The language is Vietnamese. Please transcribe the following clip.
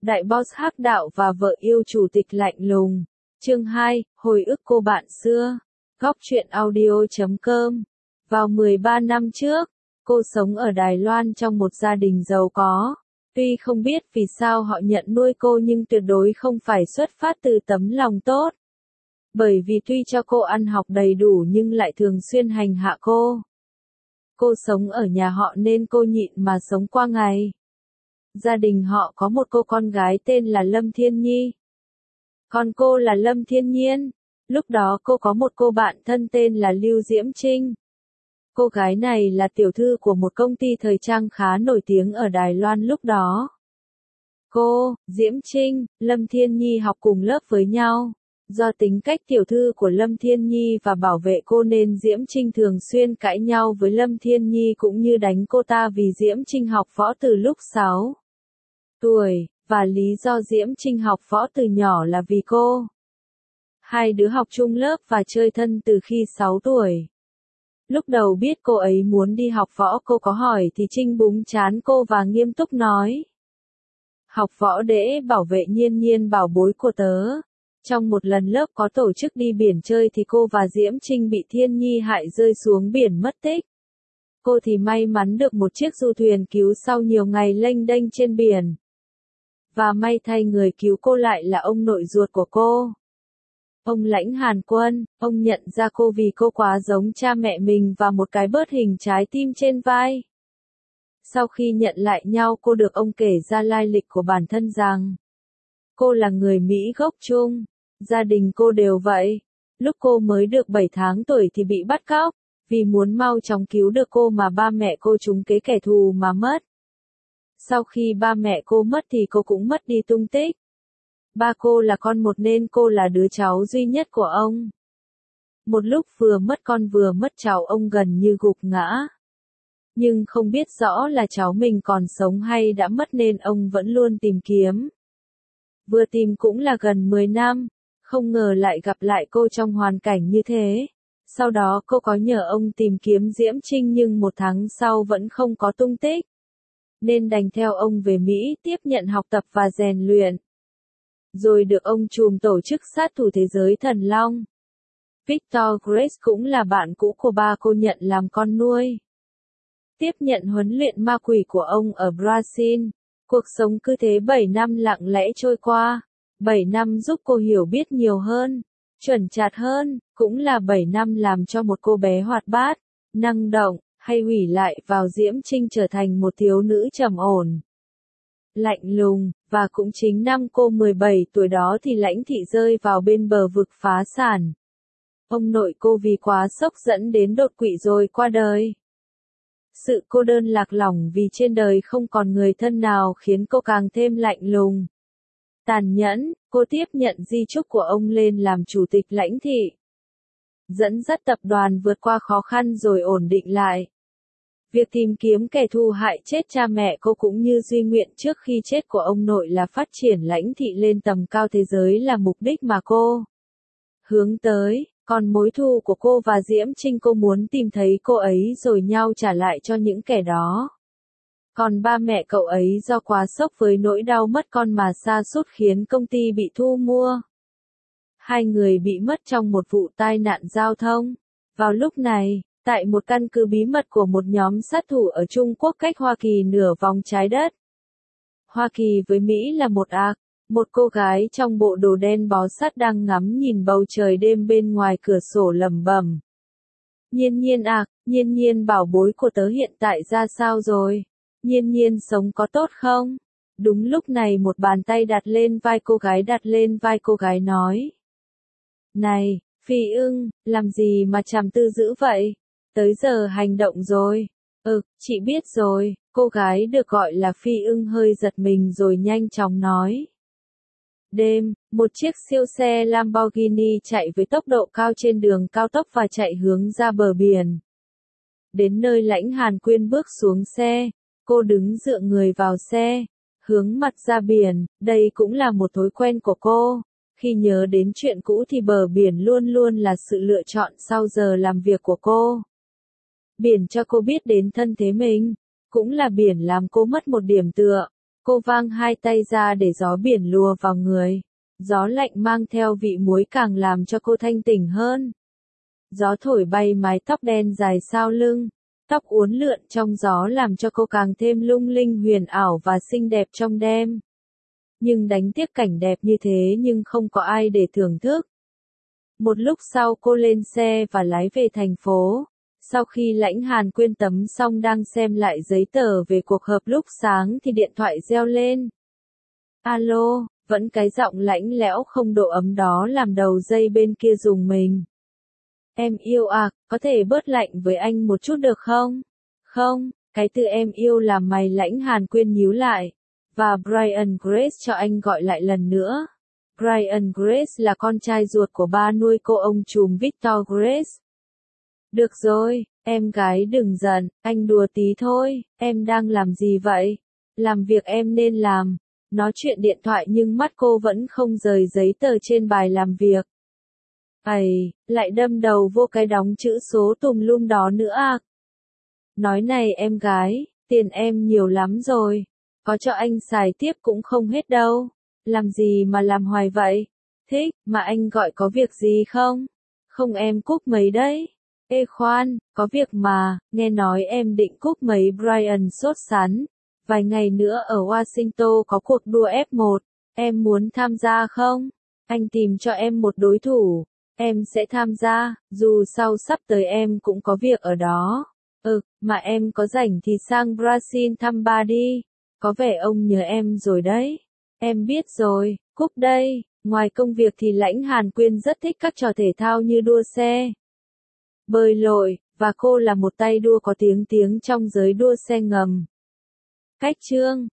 Đại boss hắc đạo và vợ yêu chủ tịch lạnh lùng. Chương 2, hồi ức cô bạn xưa. Góc truyện audio.com. Vào 13 năm trước, cô sống ở Đài Loan trong một gia đình giàu có. Tuy không biết vì sao họ nhận nuôi cô nhưng tuyệt đối không phải xuất phát từ tấm lòng tốt. Bởi vì tuy cho cô ăn học đầy đủ nhưng lại thường xuyên hành hạ cô. Cô sống ở nhà họ nên cô nhịn mà sống qua ngày. Gia đình họ có một cô con gái tên là Lâm Thiên Nhi. Còn cô là Lâm Thiên Nhiên. Lúc đó cô có một cô bạn thân tên là Lưu Diễm Trinh. Cô gái này là tiểu thư của một công ty thời trang khá nổi tiếng ở Đài Loan lúc đó. Cô, Diễm Trinh, Lâm Thiên Nhi học cùng lớp với nhau. Do tính cách tiểu thư của Lâm Thiên Nhi và bảo vệ cô nên Diễm Trinh thường xuyên cãi nhau với Lâm Thiên Nhi cũng như đánh cô ta vì Diễm Trinh học võ từ lúc 6 tuổi, và lý do Diễm Trinh học võ từ nhỏ là vì cô. Hai đứa học chung lớp và chơi thân từ khi 6 tuổi. Lúc đầu biết cô ấy muốn đi học võ cô có hỏi thì Trinh búng trán cô và nghiêm túc nói. Học võ để bảo vệ Nhiên Nhiên bảo bối của tớ. Trong một lần lớp có tổ chức đi biển chơi thì cô và Diễm Trinh bị Thiên Nhi hại rơi xuống biển mất tích. Cô thì may mắn được một chiếc du thuyền cứu sau nhiều ngày lênh đênh trên biển. Và may thay người cứu cô lại là ông nội ruột của cô. Ông Lãnh Hàn Quân, ông nhận ra cô vì cô quá giống cha mẹ mình và một cái bớt hình trái tim trên vai. Sau khi nhận lại nhau cô được ông kể ra lai lịch của bản thân rằng cô là người Mỹ gốc Trung, gia đình cô đều vậy. Lúc cô mới được 7 tháng tuổi thì bị bắt cóc, vì muốn mau chóng cứu được cô mà ba mẹ cô trúng kế kẻ thù mà mất. Sau khi ba mẹ cô mất thì cô cũng mất đi tung tích. Ba cô là con một nên cô là đứa cháu duy nhất của ông. Một lúc vừa mất con vừa mất cháu ông gần như gục ngã. Nhưng không biết rõ là cháu mình còn sống hay đã mất nên ông vẫn luôn tìm kiếm. Vừa tìm cũng là gần 10 năm, không ngờ lại gặp lại cô trong hoàn cảnh như thế. Sau đó cô có nhờ ông tìm kiếm Diễm Trinh nhưng 1 tháng sau vẫn không có tung tích. Nên đành theo ông về Mỹ tiếp nhận học tập và rèn luyện. Rồi được ông trùm tổ chức sát thủ thế giới Thần Long. Victor Grace cũng là bạn cũ của ba cô nhận làm con nuôi. Tiếp nhận huấn luyện ma quỷ của ông ở Brazil. Cuộc sống cứ thế 7 năm lặng lẽ trôi qua. 7 năm giúp cô hiểu biết nhiều hơn, chuẩn chạc hơn, cũng là 7 năm làm cho một cô bé hoạt bát, năng động, hay hủy lại vào Diễm Trinh trở thành một thiếu nữ trầm ổn, lạnh lùng, và cũng chính năm cô 17 tuổi đó thì Lãnh Thị rơi vào bên bờ vực phá sản. Ông nội cô vì quá sốc dẫn đến đột quỵ rồi qua đời. Sự cô đơn lạc lõng vì trên đời không còn người thân nào khiến cô càng thêm lạnh lùng. Tàn nhẫn, cô tiếp nhận di chúc của ông lên làm chủ tịch Lãnh Thị. Dẫn dắt tập đoàn vượt qua khó khăn rồi ổn định lại. Việc tìm kiếm kẻ thù hại chết cha mẹ cô cũng như duy nguyện trước khi chết của ông nội là phát triển Lãnh Thị lên tầm cao thế giới là mục đích mà cô hướng tới. Còn mối thù của cô và Diễm Trinh cô muốn tìm thấy cô ấy rồi nhau trả lại cho những kẻ đó. Còn ba mẹ cậu ấy do quá sốc với nỗi đau mất con mà sa sút khiến công ty bị thu mua. Hai người bị mất trong một vụ tai nạn giao thông. Vào lúc này, tại một căn cứ bí mật của một nhóm sát thủ ở Trung Quốc cách Hoa Kỳ nửa vòng trái đất. Hoa Kỳ với Mỹ là một cô gái trong bộ đồ đen bó sát đang ngắm nhìn bầu trời đêm bên ngoài cửa sổ lẩm bẩm. Nhiên Nhiên Nhiên Nhiên bảo bối của tớ hiện tại ra sao rồi? Nhiên Nhiên sống có tốt không? Đúng lúc này một bàn tay đặt lên vai cô gái nói. Này, Phi Ưng, làm gì mà trầm tư dữ vậy? Tới giờ hành động rồi. Chị biết rồi, cô gái được gọi là Phi Ưng hơi giật mình rồi nhanh chóng nói. Đêm, một chiếc siêu xe Lamborghini chạy với tốc độ cao trên đường cao tốc và chạy hướng ra bờ biển. Đến nơi Lãnh Hàn Quyên bước xuống xe, cô đứng dựa người vào xe, hướng mặt ra biển, đây cũng là một thói quen của cô. Khi nhớ đến chuyện cũ thì bờ biển luôn luôn là sự lựa chọn sau giờ làm việc của cô. Biển cho cô biết đến thân thế mình, cũng là biển làm cô mất một điểm tựa. Cô vang hai tay ra để gió biển lùa vào người. Gió lạnh mang theo vị muối càng làm cho cô thanh tỉnh hơn. Gió thổi bay mái tóc đen dài sau lưng. Tóc uốn lượn trong gió làm cho cô càng thêm lung linh huyền ảo và xinh đẹp trong đêm. Nhưng đánh tiếc cảnh đẹp như thế nhưng không có ai để thưởng thức. Một lúc sau cô lên xe và lái về thành phố. Sau khi Lãnh Hàn Quyên tắm xong đang xem lại giấy tờ về cuộc họp lúc sáng thì điện thoại reo lên. Alo, vẫn cái giọng lạnh lẽo không độ ấm đó làm đầu dây bên kia rùng mình. Em yêu à, có thể bớt lạnh với anh một chút được không? Không, cái từ em yêu làm mày Lãnh Hàn Quyên nhíu lại. Và Brian Grace cho anh gọi lại lần nữa. Brian Grace là con trai ruột của ba nuôi cô ông trùm Victor Grace. Được rồi, em gái đừng giận, anh đùa tí thôi, em đang làm gì vậy? Làm việc em nên làm. Nói chuyện điện thoại nhưng mắt cô vẫn không rời giấy tờ trên bài làm việc. Ây, lại đâm đầu vô cái đóng chữ số tùm lum đó nữa à? Nói này em gái, tiền em nhiều lắm rồi. Có cho anh xài tiếp cũng không hết đâu. Làm gì mà làm hoài vậy? Thích, mà anh gọi có việc gì không? Không em cúp mấy đấy. Ê khoan, có việc mà, nghe nói em định cúp mấy Brian sốt sắn. Vài ngày nữa ở Washington có cuộc đua F1, em muốn tham gia không? Anh tìm cho em một đối thủ, em sẽ tham gia, dù sau sắp tới em cũng có việc ở đó. Mà em có rảnh thì sang Brazil thăm ba đi, có vẻ ông nhớ em rồi đấy. Em biết rồi, cúp đây, ngoài công việc thì Lãnh Hàn Quyên rất thích các trò thể thao như đua xe, bơi lội, và cô là một tay đua có tiếng trong giới đua xe ngầm. Cách chương